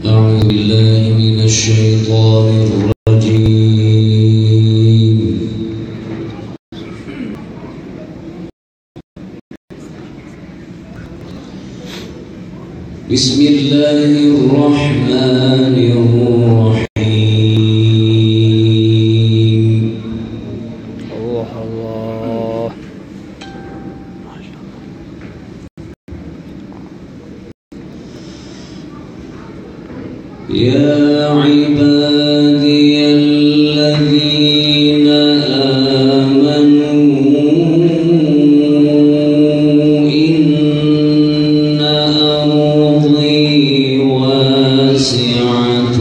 أعوذ بالله من الشيطان الرجيم. بسم الله الرحمن الرحيم. الله يا عبادي الذين آمنوا إن أرضي واسعة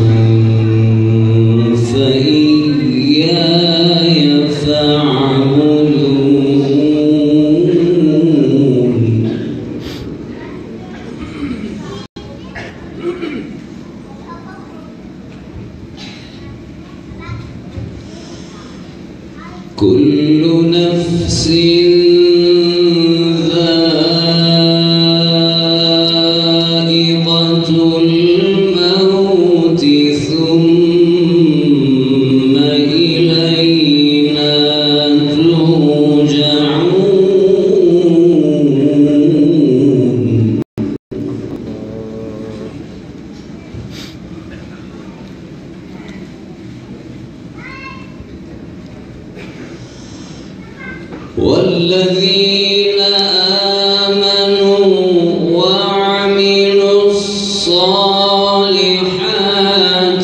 فإياي فاعبدون. كل نفس ذائقة الموت ثم إلينا ترجعون. والذين آمنوا وعملوا الصالحات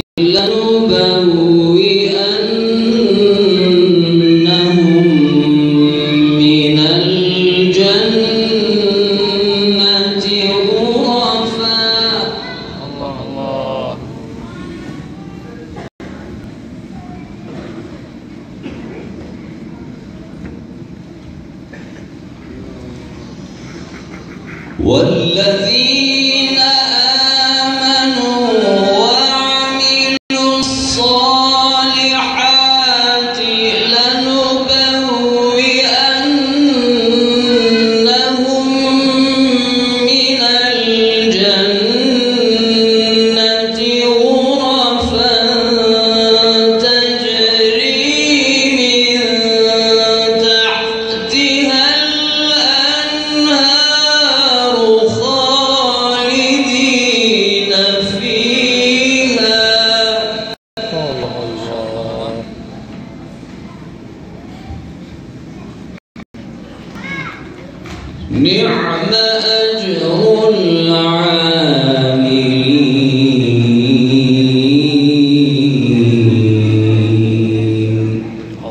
لنبوئنهم من الجنة غرفا. الله والذين آمنوا وعملوا الصالحات لنبوئنهم من الجنة غرفا تجري من تحتها الأنهار خالدين فيها. نعم أجر العاملين.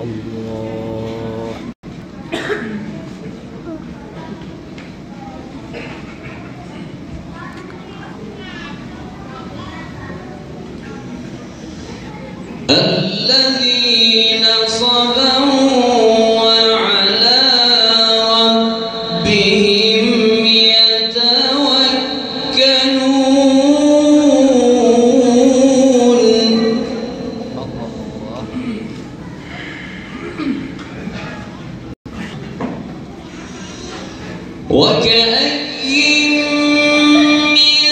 الذين صبروا وعلى ربهم يتوكلون. وكأين من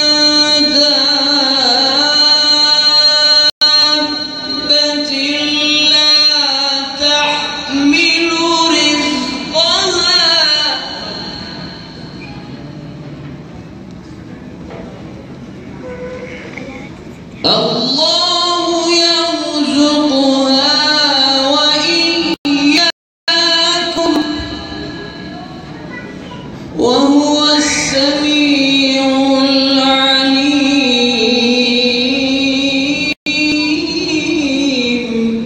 دابة لا تحمل رزقها الله يرزقها وإياكم وهو السميع العليم.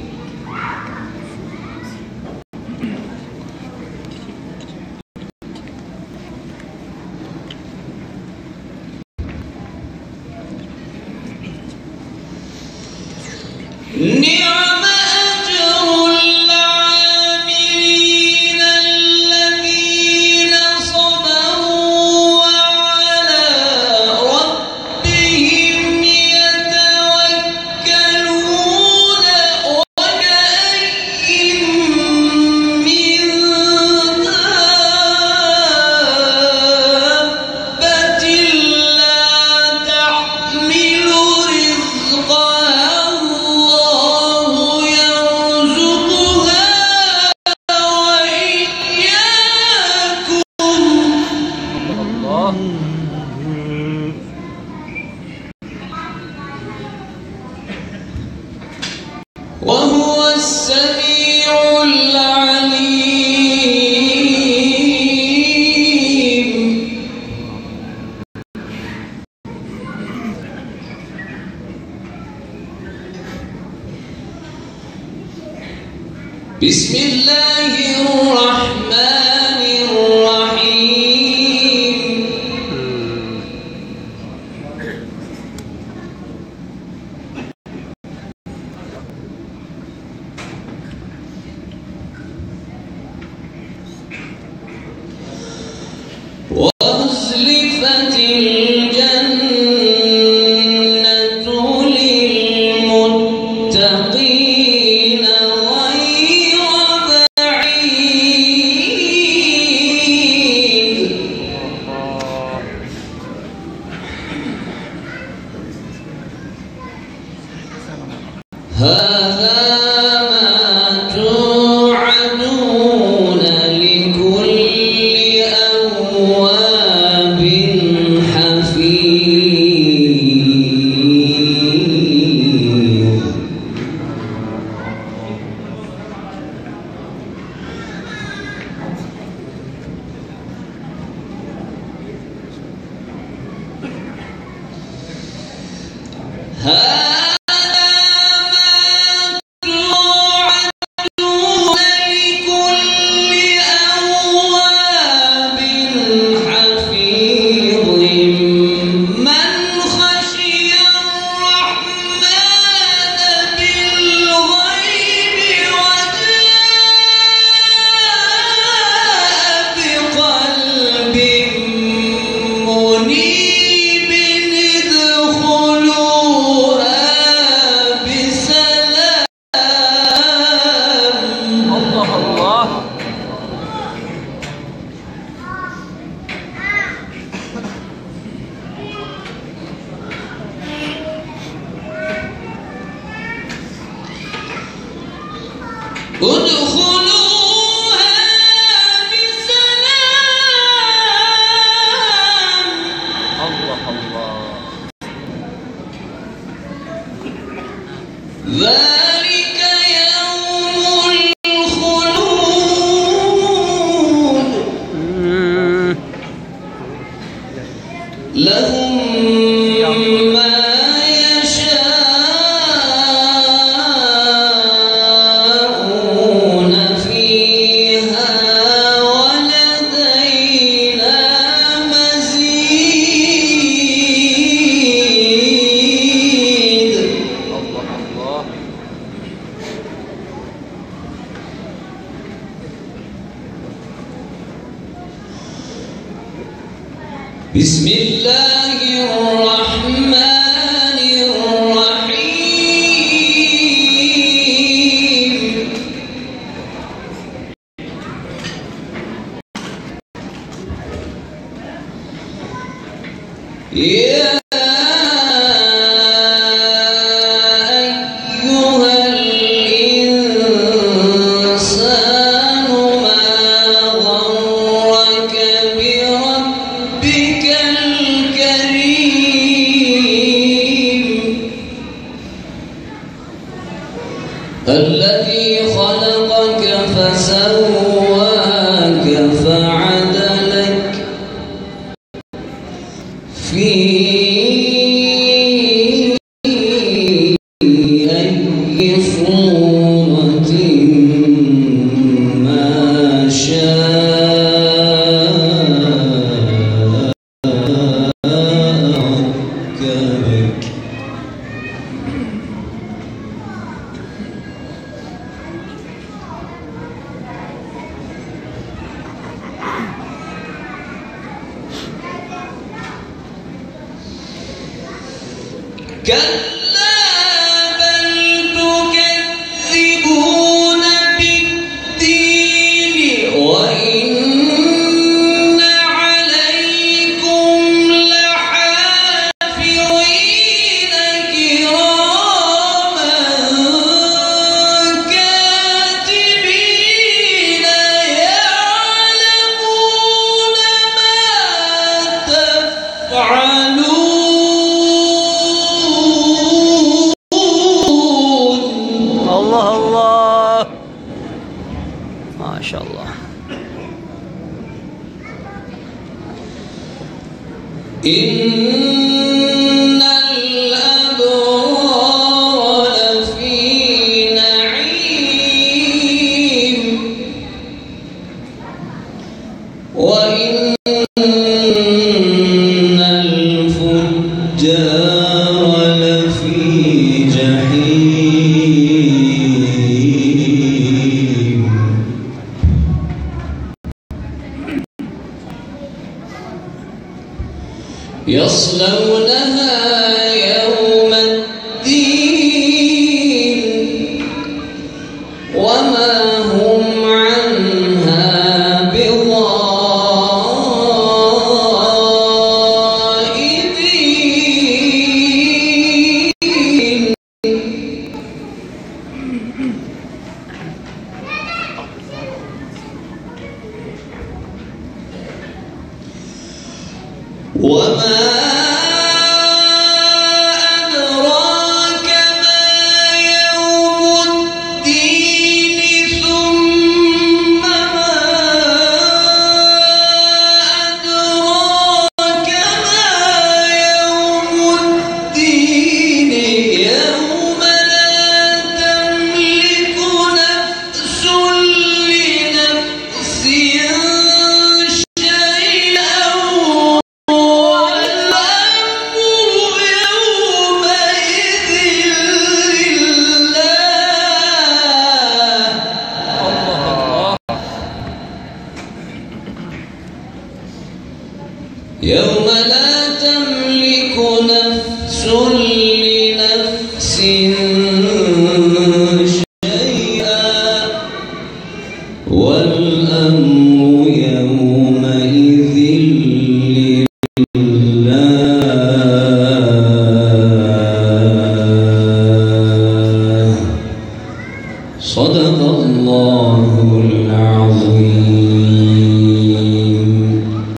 نعم أجر العاملين الذين صبروا وعلى ربهم يتوكلون. وكأين من دابة لا تحمل الله. وهو السميع العليم. بسم الله الرحمن الرحيم. وأزلفت الجنة للمتقين غير بعيد. هذا ما توعدون لكل أواب حفيظ. ادخلوها بسلام. الله الله. ذلك يوم الخلود. لهم ما يشاءون فيها ولدينا مزيد. الله الله. بسم الله الرحمن الرحيم. يا أيها الإنسان ما غرك بربك الكريم الذي خلقك فسواك فعدلك في أي صورة ما شاء ركبك. كلا بل تكذبون بالدين وإن عليكم لحافظين كراما كاتبين يعلمون ما إن الأبرار لفي نعيم وإن الفجار لفي جحيم يصلونها يوم الدين وما هم عنها بغائبين وما أدراك ما يوم الدين ثم ما أدراك ما يوم الدين يوم لا تملك نفس لنفس يوم لا